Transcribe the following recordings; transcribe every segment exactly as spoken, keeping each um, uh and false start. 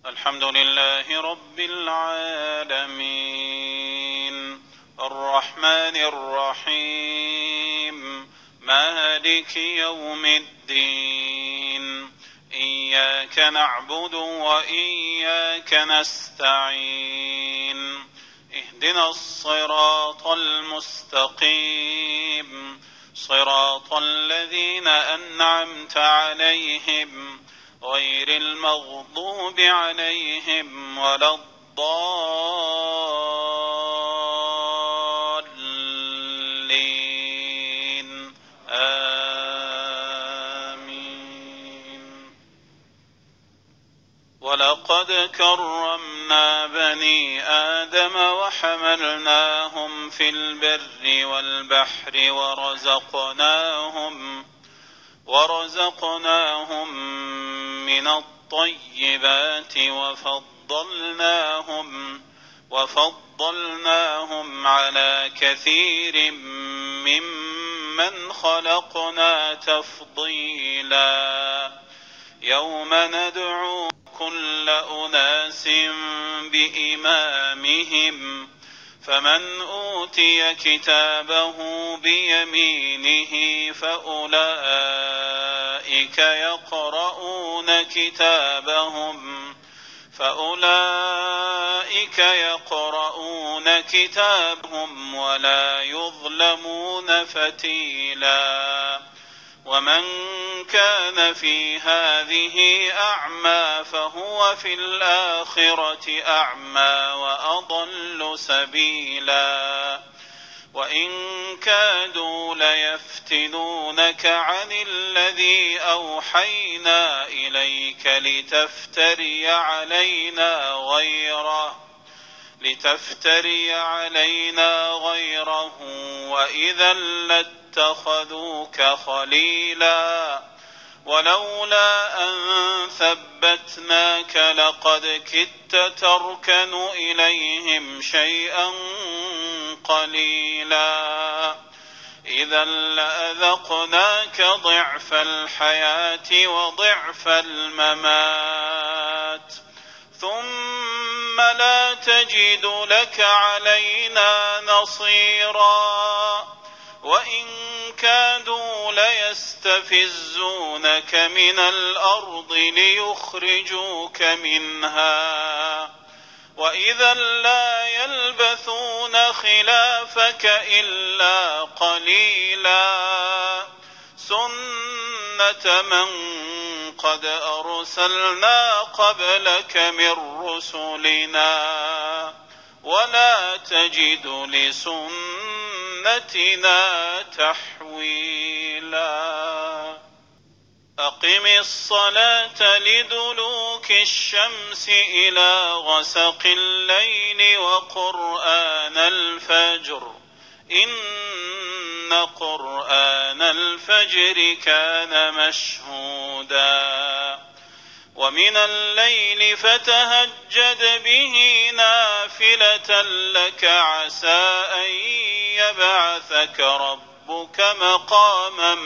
الحمد لله رب العالمين الرحمن الرحيم مالك يوم الدين إياك نعبد وإياك نستعين اهدنا الصراط المستقيم صراط الذين أنعمت عليهم غير المغضوب عليهم ولا الضالين آمين. ولقد كرمنا بني آدم وحملناهم في البر والبحر ورزقناهم ورزقناهم من الطيبات وفضلناهم وفضلناهم على كثير ممن خلقنا تفضيلا. يوم ندعو كل أناس بإمامهم فمن أوتي كتابه بيمينه فأولئك يقرؤون كتابهم فأولئك يقرؤون كتابهم ولا يظلمون فتيلا. ومن كان في هذه أعمى فهو في الآخرة أعمى وأضل سبيلا. وإن كادوا ليفتنونك عن الذي أوحينا إليك لتفتري علينا غيره لتفتري علينا غيره وإذا لاتخذوك خليلا. ولولا أن ثبتناك لقد كدت تركن إليهم شيئا قليلا. إذا لأذقناك ضعف الحياة وضعف الممات ثم لا تجد لك علينا نصيرا. وإن كادوا ليستفزونك من الأرض ليخرجوك منها وإذا لا يلبثون خلافك إلا قليلا. سنة من قد أرسلنا قبلك من رسلنا ولا تجد لسنتنا تحويلا. أقم الصلاة لدلوك الشمس إلى غسق الليل وقرآن الفجر إن قرآن الفجر كان مشهودا. ومن الليل فتهجد به نافلة لك عسى أن يبعثك ربك مقاما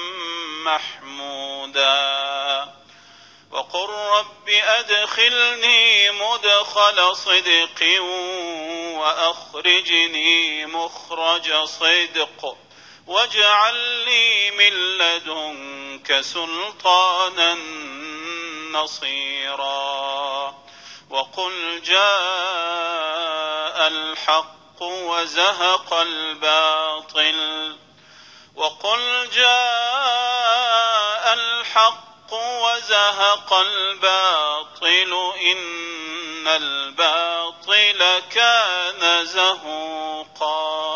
محمودا. وقل رب أدخلني مدخل صدق وأخرجني مخرج صدق واجعل لي من لدنك سلطانا نصيرا. وقل جاء الحق وزهق الباطل وقل جاء الحق وزهق الباطل إن الباطل كان زهوقا.